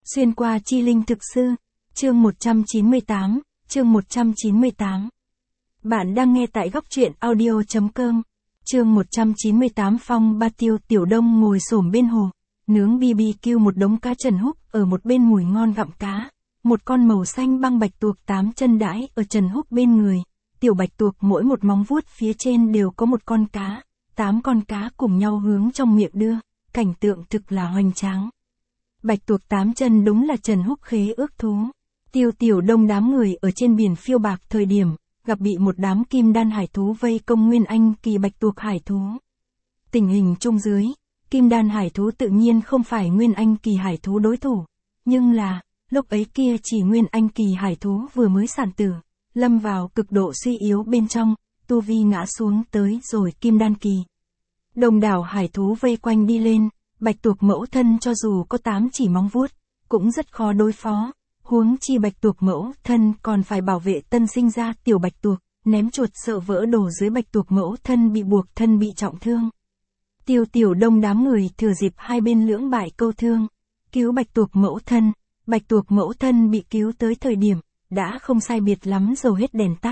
Xuyên qua chi linh thực sư, chương 198, chương 198. Bạn đang nghe tại góc truyện audio.com. Chương 198. Phong Ba Tiêu. Tiểu Đông ngồi xổm bên hồ, nướng BBQ một đống cá trần húc ở một bên mùi ngon gặm cá. Một con màu xanh băng bạch tuộc 8 chân đãi ở trần húc bên người. Tiểu bạch tuộc mỗi một móng vuốt phía trên đều có một con cá, 8 con cá cùng nhau hướng trong miệng đưa, cảnh tượng thực là hoành tráng. Bạch tuộc 8 chân đúng là Trần Húc khế ước thú. Tiểu Đông đám người ở trên biển phiêu bạc thời điểm, gặp bị một đám kim đan hải thú vây công Nguyên Anh kỳ bạch tuộc hải thú. Tình hình chung dưới, kim đan hải thú tự nhiên không phải Nguyên Anh kỳ hải thú đối thủ, nhưng là, lúc ấy kia chỉ Nguyên Anh kỳ hải thú vừa mới sản tử, lâm vào cực độ suy yếu bên trong, tu vi ngã xuống tới rồi kim đan kỳ. Đông đảo hải thú vây quanh đi lên, bạch tuộc mẫu thân cho dù có 8 chỉ móng vuốt, cũng rất khó đối phó, huống chi bạch tuộc mẫu thân còn phải bảo vệ tân sinh ra tiểu bạch tuộc, ném chuột sợ vỡ đổ dưới bạch tuộc mẫu thân bị buộc thân bị trọng thương. Tiểu Đông đám người thừa dịp hai bên lưỡng bại câu thương, cứu bạch tuộc mẫu thân bị cứu tới thời điểm, đã không sai biệt lắm dầu hết đèn tắt.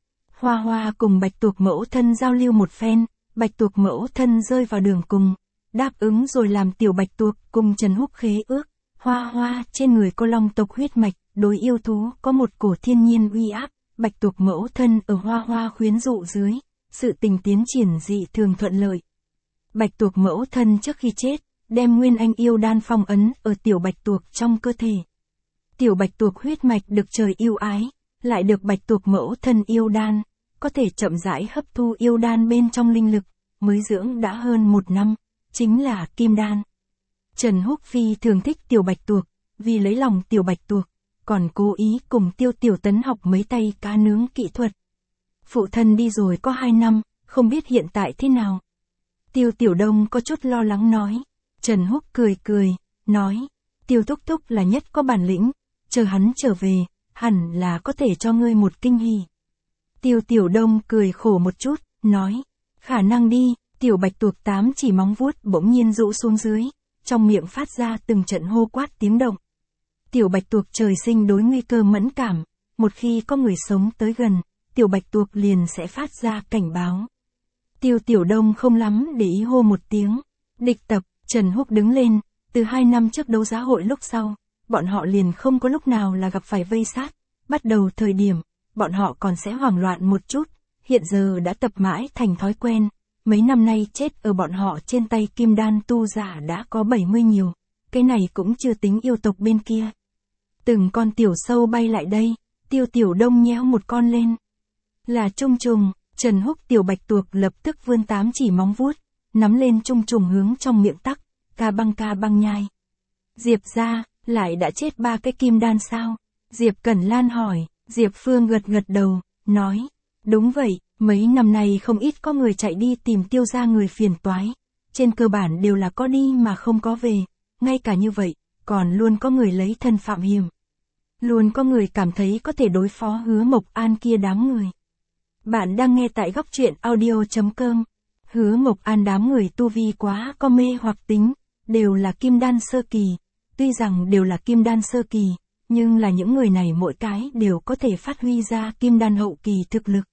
Hoa cùng bạch tuộc mẫu thân giao lưu một phen, bạch tuộc mẫu thân rơi vào đường cùng, đáp ứng rồi làm tiểu bạch tuộc cùng Trần Húc khế ước. Hoa trên người có long tộc huyết mạch, đối yêu thú có một cổ thiên nhiên uy áp, bạch tuộc mẫu thân ở Hoa khuyến dụ dưới, sự tình tiến triển dị thường thuận lợi. Bạch tuộc mẫu thân trước khi chết, đem Nguyên Anh yêu đan phong ấn ở tiểu bạch tuộc trong cơ thể. Tiểu bạch tuộc huyết mạch được trời yêu ái, lại được bạch tuộc mẫu thân yêu đan, có thể chậm rãi hấp thu yêu đan bên trong linh lực, mới dưỡng đã hơn 1 năm, chính là kim đan. Trần Húc phi thường thích tiểu bạch tuộc, vì lấy lòng tiểu bạch tuộc, còn cố ý cùng Tiểu Tấn học mấy tay cá nướng kỹ thuật. Phụ thân đi rồi có 2 năm, không biết hiện tại thế nào. Tiểu Đông có chút lo lắng nói. Trần Húc cười, nói, Tiêu thúc thúc là nhất có bản lĩnh, chờ hắn trở về, hẳn là có thể cho ngươi một kinh hỉ. Tiểu Đông cười khổ một chút, nói, khả năng đi. Tiểu bạch tuộc 8 chỉ móng vuốt bỗng nhiên rũ xuống dưới, trong miệng phát ra từng trận hô quát tiếng động. Tiểu bạch tuộc trời sinh đối nguy cơ mẫn cảm, một khi có người sống tới gần, tiểu bạch tuộc liền sẽ phát ra cảnh báo. Tiểu Đông không lắm để ý hô một tiếng, địch tập. Trần Húc đứng lên, từ 2 năm trước đấu giá hội lúc sau, bọn họ liền không có lúc nào là gặp phải vây sát, bắt đầu thời điểm, bọn họ còn sẽ hoảng loạn một chút, hiện giờ đã tập mãi thành thói quen. Mấy năm nay chết ở bọn họ trên tay kim đan tu giả đã có 70 nhiều, cái này cũng chưa tính yêu tộc bên kia. Từng con tiểu sâu bay lại đây, Tiểu Đông nhéo một con lên. Là trung trùng. Trần Húc tiểu bạch tuộc lập tức vươn 8 chỉ móng vuốt, nắm lên trung trùng hướng trong miệng tắc, ca băng nhai. Diệp gia, lại đã chết 3 cái kim đan sao? Diệp Cẩn Lan hỏi. Diệp Phương gật đầu, nói, đúng vậy. Mấy năm nay không ít có người chạy đi tìm Tiêu gia người phiền toái, trên cơ bản đều là có đi mà không có về, ngay cả như vậy, còn luôn có người lấy thân phạm hiểm. Luôn có người cảm thấy có thể đối phó Hứa Mộc An kia đám người. Bạn đang nghe tại góc truyện audio.com. Hứa Mộc An đám người tu vi quá có mê hoặc tính, đều là kim đan sơ kỳ, tuy rằng đều là kim đan sơ kỳ, nhưng là những người này mỗi cái đều có thể phát huy ra kim đan hậu kỳ thực lực.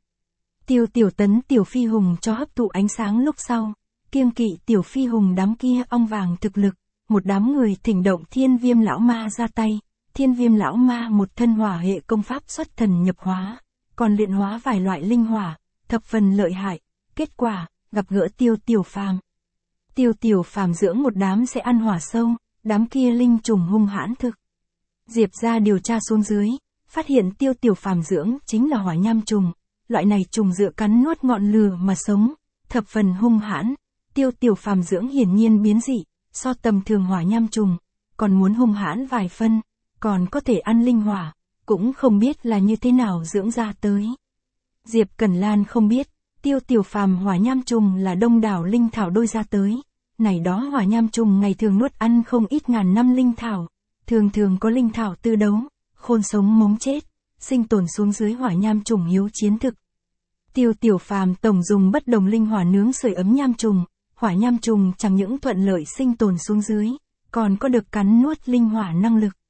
Tiểu Tấn Tiểu Phi Hùng cho hấp thụ ánh sáng lúc sau, kiêng kỵ Tiểu Phi Hùng đám kia ong vàng thực lực, một đám người thỉnh động Thiên Viêm lão ma ra tay. Thiên Viêm lão ma một thân hỏa hệ công pháp xuất thần nhập hóa, còn luyện hóa vài loại linh hỏa, thập phần lợi hại. Kết quả, gặp gỡ Tiểu Phàm. Tiểu Phàm dưỡng một đám sẽ ăn hỏa sâu, đám kia linh trùng hung hãn thực. Diệp gia điều tra xuống dưới, phát hiện Tiểu Phàm dưỡng chính là hỏa nham trùng. Loại này trùng dựa cắn nuốt ngọn lửa mà sống, thập phần hung hãn. Tiểu Phàm dưỡng hiển nhiên biến dị, so tầm thường hỏa nham trùng, còn muốn hung hãn vài phân, còn có thể ăn linh hỏa, cũng không biết là như thế nào dưỡng ra tới. Diệp Cẩn Lan không biết, Tiểu Phàm hỏa nham trùng là đông đảo linh thảo đôi ra tới. Này đó hỏa nham trùng ngày thường nuốt ăn không ít ngàn năm linh thảo, thường có linh thảo tư đấu, khôn sống mống chết, sinh tồn xuống dưới hỏa nham trùng hiếu chiến thực. Tiểu Phàm tổng dùng bất đồng linh hỏa nướng sưởi ấm nham trùng, hỏa nham trùng chẳng những thuận lợi sinh tồn xuống dưới, còn có được cắn nuốt linh hỏa năng lực,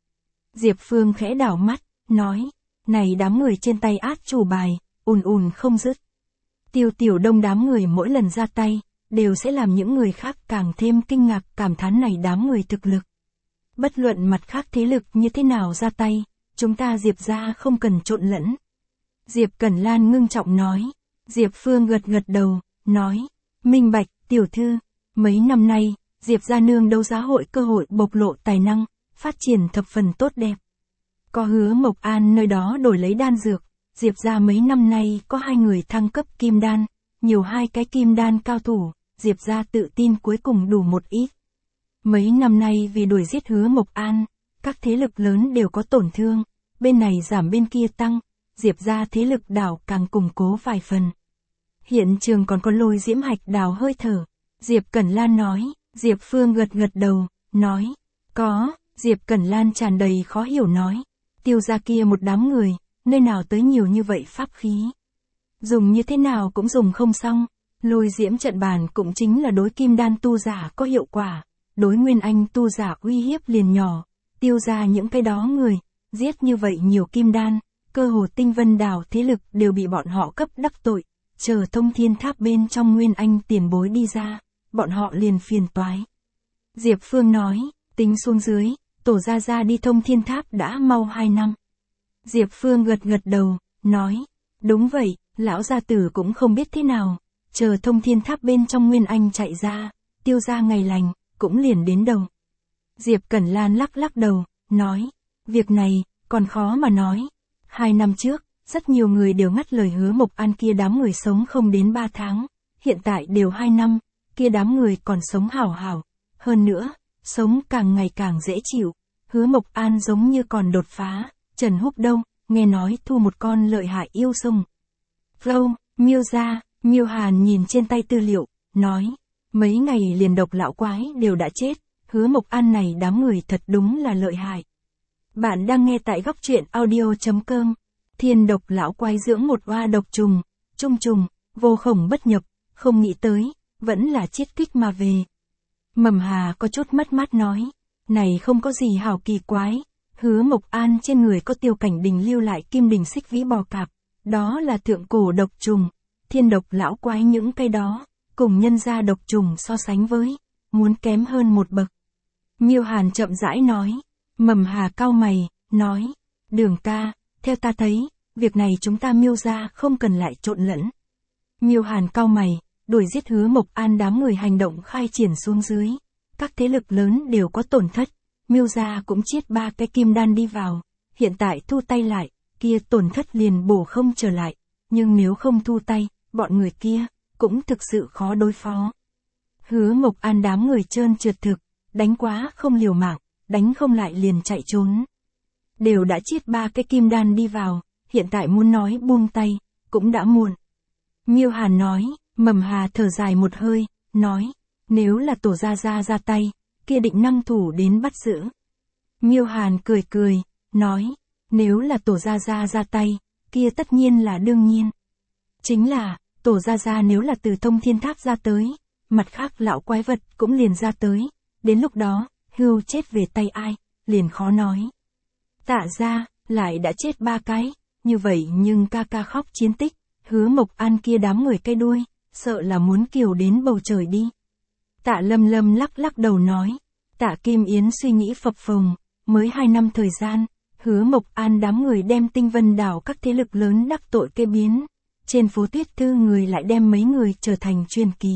Diệp Phương khẽ đảo mắt, nói, này đám người trên tay át chủ bài, ùn ùn không dứt. Tiêu Tiểu Đông đám người mỗi lần ra tay, đều sẽ làm những người khác càng thêm kinh ngạc cảm thán này đám người thực lực. Bất luận mặt khác thế lực như thế nào ra tay, chúng ta Diệp gia không cần trộn lẫn. Diệp Cẩn Lan ngưng trọng nói. Diệp Phương gật gật đầu, nói, minh bạch, tiểu thư, mấy năm nay, Diệp gia nương đấu giá hội cơ hội bộc lộ tài năng, phát triển thập phần tốt đẹp. Có Hứa Mộc An nơi đó đổi lấy đan dược, Diệp gia mấy năm nay có 2 người thăng cấp kim đan, nhiều 2 cái kim đan cao thủ, Diệp gia tự tin cuối cùng đủ một ít. Mấy năm nay vì đuổi giết Hứa Mộc An, các thế lực lớn đều có tổn thương, bên này giảm bên kia tăng, Diệp gia thế lực đảo càng củng cố vài phần. Hiện trường còn có Lôi Diễm Hạch đào hơi thở. Diệp Cẩn Lan nói, Diệp Phương gật gật đầu, nói, có, Diệp Cẩn Lan tràn đầy khó hiểu nói, Tiêu gia kia một đám người, nơi nào tới nhiều như vậy pháp khí. Dùng như thế nào cũng dùng không xong, Lôi Diễm trận bàn cũng chính là đối kim đan tu giả có hiệu quả, đối nguyên anh tu giả uy hiếp liền nhỏ, Tiêu gia những cái đó người, giết như vậy nhiều kim đan, cơ hồ Tinh Vân Đảo thế lực đều bị bọn họ cấp đắc tội. Chờ Thông Thiên Tháp bên trong nguyên anh tiền bối đi ra, bọn họ liền phiền toái. Diệp Phương nói, tính xuống dưới, tổ gia đi Thông Thiên Tháp đã mau 2 năm. Diệp Phương gật gật đầu, nói, đúng vậy, lão gia tử cũng không biết thế nào, chờ Thông Thiên Tháp bên trong nguyên anh chạy ra, Tiêu gia ngày lành, cũng liền đến đầu. Diệp Cẩn Lan lắc lắc đầu, nói, việc này, còn khó mà nói. 2 năm trước, rất nhiều người đều ngắt lời Hứa Mộc An kia đám người sống không đến 3 tháng, hiện tại đều 2 năm, kia đám người còn sống hảo hảo, hơn nữa, sống càng ngày càng dễ chịu, Hứa Mộc An giống như còn đột phá, Trần Húc đâu, nghe nói thu một con lợi hại yêu sông. Flow, Miêu gia, Miêu Hàn nhìn trên tay tư liệu, nói, mấy ngày liền độc lão quái đều đã chết, Hứa Mộc An này đám người thật đúng là lợi hại. Bạn đang nghe tại góc truyện audio.com. Thiên độc lão quái dưỡng một oa độc trùng, trung trùng, vô khổng bất nhập, không nghĩ tới, vẫn là chiết kích mà về. Mầm Hà có chút mất mát nói, này không có gì hảo kỳ quái, Hứa Mộc An trên người có Tiêu Cảnh Đình lưu lại kim đình xích vĩ bò cạp, đó là thượng cổ độc trùng, thiên độc lão quái những cái đó, cùng nhân gia độc trùng so sánh với, muốn kém hơn một bậc. Miêu Hàn chậm rãi nói, Mầm Hà cau mày, nói, Đường ca, theo ta thấy, việc này chúng ta Miêu gia không cần lại trộn lẫn. Miêu Hàn cau mày, đuổi giết Hứa Mộc An đám người hành động khai triển xuống dưới, các thế lực lớn đều có tổn thất, Miêu gia cũng chiết 3 cái kim đan đi vào, hiện tại thu tay lại, kia tổn thất liền bổ không trở lại, nhưng nếu không thu tay, bọn người kia cũng thực sự khó đối phó. Hứa Mộc An đám người trơn trượt thực, đánh quá không liều mạng, đánh không lại liền chạy trốn. Đều đã chiết 3 cái kim đan đi vào, hiện tại muốn nói buông tay, cũng đã muộn. Miêu Hàn nói, Mầm Hà thở dài một hơi, nói, nếu là tổ gia ra tay, kia định năng thủ đến bắt giữ. Miêu Hàn cười cười, nói, nếu là tổ gia ra tay, kia tất nhiên là đương nhiên. Chính là, tổ gia nếu là từ Thông Thiên Tháp ra tới, mặt khác lão quái vật cũng liền ra tới, đến lúc đó, hưu chết về tay ai, liền khó nói. Tạ gia lại đã chết 3 cái, như vậy nhưng ca ca khóc chiến tích, Hứa Mộc An kia đám người cây đuôi, sợ là muốn kiều đến bầu trời đi. Tạ Lâm Lâm lắc lắc đầu nói, Tạ Kim Yến suy nghĩ phập phồng, mới 2 năm thời gian, Hứa Mộc An đám người đem Tinh Vân Đảo các thế lực lớn đắc tội kê biến, trên phố Tuyết Thư người lại đem mấy người trở thành truyền kỳ.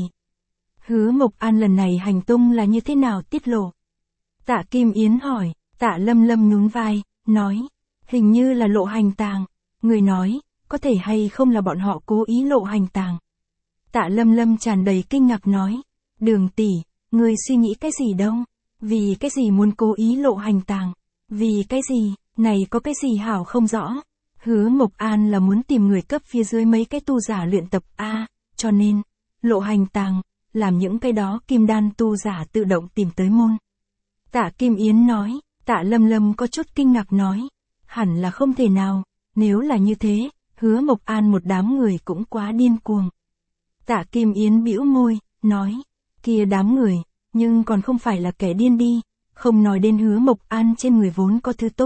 Hứa Mộc An lần này hành tung là như thế nào tiết lộ? Tạ Kim Yến hỏi, Tạ Lâm Lâm nhún vai, nói, hình như là lộ hành tàng, người nói, có thể hay không là bọn họ cố ý lộ hành tàng. Tạ Lâm Lâm tràn đầy kinh ngạc nói, Đường tỷ, người suy nghĩ cái gì đâu, vì cái gì muốn cố ý lộ hành tàng, vì cái gì, này có cái gì hảo không rõ. Hứa Mộc An là muốn tìm người cấp phía dưới mấy cái tu giả luyện tập A, cho nên, lộ hành tàng, làm những cái đó kim đan tu giả tự động tìm tới môn. Tạ Kim Yến nói, Tạ Lâm Lâm có chút kinh ngạc nói, hẳn là không thể nào, nếu là như thế, Hứa Mộc An một đám người cũng quá điên cuồng. Tạ Kim Yến bĩu môi, nói, kia đám người, nhưng còn không phải là kẻ điên đi, không nói đến Hứa Mộc An trên người vốn có thứ tốt,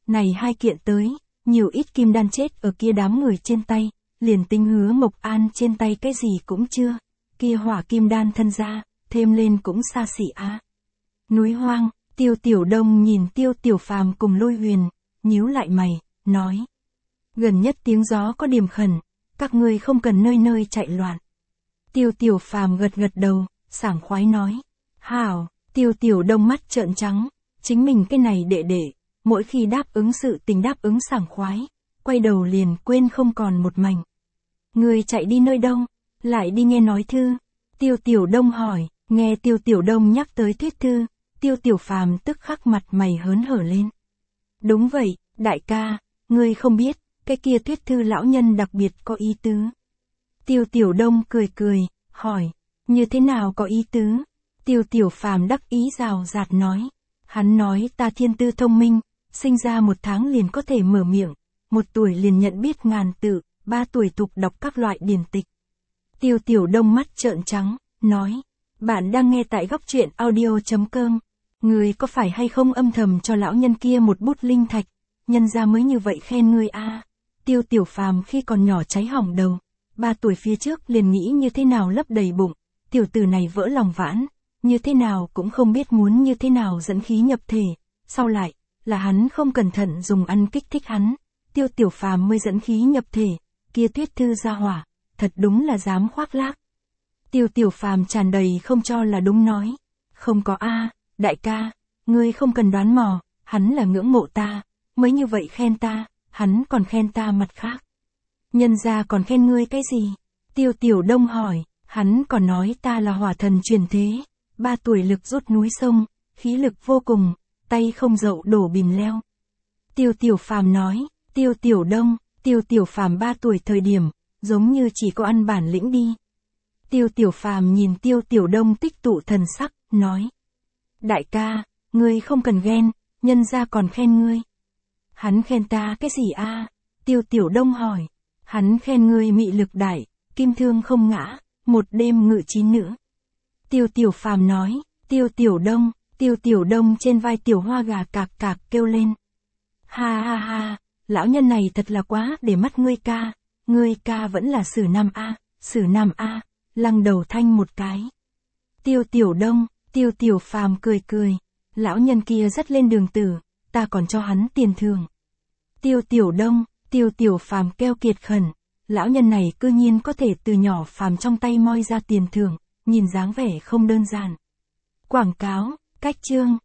này hai kiện tới, nhiều ít kim đan chết ở kia đám người trên tay, liền tính Hứa Mộc An trên tay cái gì cũng chưa, kia hỏa kim đan thân ra, thêm lên cũng xa xỉ a. Núi hoang, Tiêu Tiểu Đông nhìn Tiêu Tiểu Phàm cùng Lôi Huyền, nhíu lại mày, nói. Gần nhất tiếng gió có điểm khẩn, các ngươi không cần nơi nơi chạy loạn. Tiêu Tiểu Phàm gật gật đầu, sảng khoái nói. Hảo, Tiêu Tiểu Đông mắt trợn trắng, chính mình cái này đệ đệ, mỗi khi đáp ứng sự tình đáp ứng sảng khoái, quay đầu liền quên không còn một mảnh. Người chạy đi nơi đâu, lại đi nghe nói thư. Tiêu Tiểu Đông hỏi, nghe Tiêu Tiểu Đông nhắc tới thuyết thư, Tiêu Tiểu Phàm tức khắc mặt mày hớn hở lên. Đúng vậy, đại ca, ngươi không biết, cái kia thuyết thư lão nhân đặc biệt có ý tứ. Tiêu Tiểu Đông cười cười, hỏi, như thế nào có ý tứ? Tiêu Tiểu Phàm đắc ý rào rạt nói. Hắn nói ta thiên tư thông minh, sinh ra 1 tháng liền có thể mở miệng, 1 tuổi liền nhận biết ngàn tự, 3 tuổi tục đọc các loại điển tịch. Tiêu Tiểu Đông mắt trợn trắng, nói, bạn đang nghe tại góc truyện audio.com, người có phải hay không âm thầm cho lão nhân kia một bút linh thạch, nhân ra mới như vậy khen ngươi a. Tiêu Tiểu Phàm khi còn nhỏ cháy hỏng đầu, 3 tuổi phía trước liền nghĩ như thế nào lấp đầy bụng, tiểu tử này vỡ lòng vãn, như thế nào cũng không biết muốn như thế nào dẫn khí nhập thể, sau lại, là hắn không cẩn thận dùng ăn kích thích hắn, Tiêu Tiểu Phàm mới dẫn khí nhập thể, kia thuyết thư ra hỏa, thật đúng là dám khoác lác. Tiêu Tiểu Phàm tràn đầy không cho là đúng nói, không có a, đại ca, ngươi không cần đoán mò, hắn là ngưỡng mộ ta, mới như vậy khen ta, hắn còn khen ta mặt khác. Nhân gia còn khen ngươi cái gì? Tiêu Tiểu Đông hỏi, hắn còn nói ta là hỏa thần truyền thế, 3 tuổi lực rút núi sông, khí lực vô cùng, tay không dậu đổ bìm leo. Tiêu Tiểu Phàm nói, Tiêu Tiểu Phàm 3 tuổi thời điểm, giống như chỉ có ăn bản lĩnh đi. Tiêu Tiểu Phàm nhìn Tiêu Tiểu Đông tích tụ thần sắc, nói. Đại ca, ngươi không cần ghen, nhân gia còn khen ngươi. Hắn khen ta cái gì a? Tiêu Tiểu Đông hỏi. Hắn khen ngươi mị lực đại, kim thương không ngã, 1 đêm ngự 9 nữ. Tiêu Tiểu Phàm nói, Tiêu Tiểu Đông trên vai Tiểu Hoa gà cạc cạc kêu lên. Ha ha ha, lão nhân này thật là quá để mắt ngươi ca vẫn là Sử Nam a, lăng đầu thanh một cái. Tiêu Tiểu Phàm cười cười, lão nhân kia rất lên đường tử, ta còn cho hắn tiền thưởng. Tiêu Tiểu Phàm keo kiệt khẩn, lão nhân này cư nhiên có thể từ nhỏ phàm trong tay moi ra tiền thưởng, nhìn dáng vẻ không đơn giản. Quảng cáo, cách chương.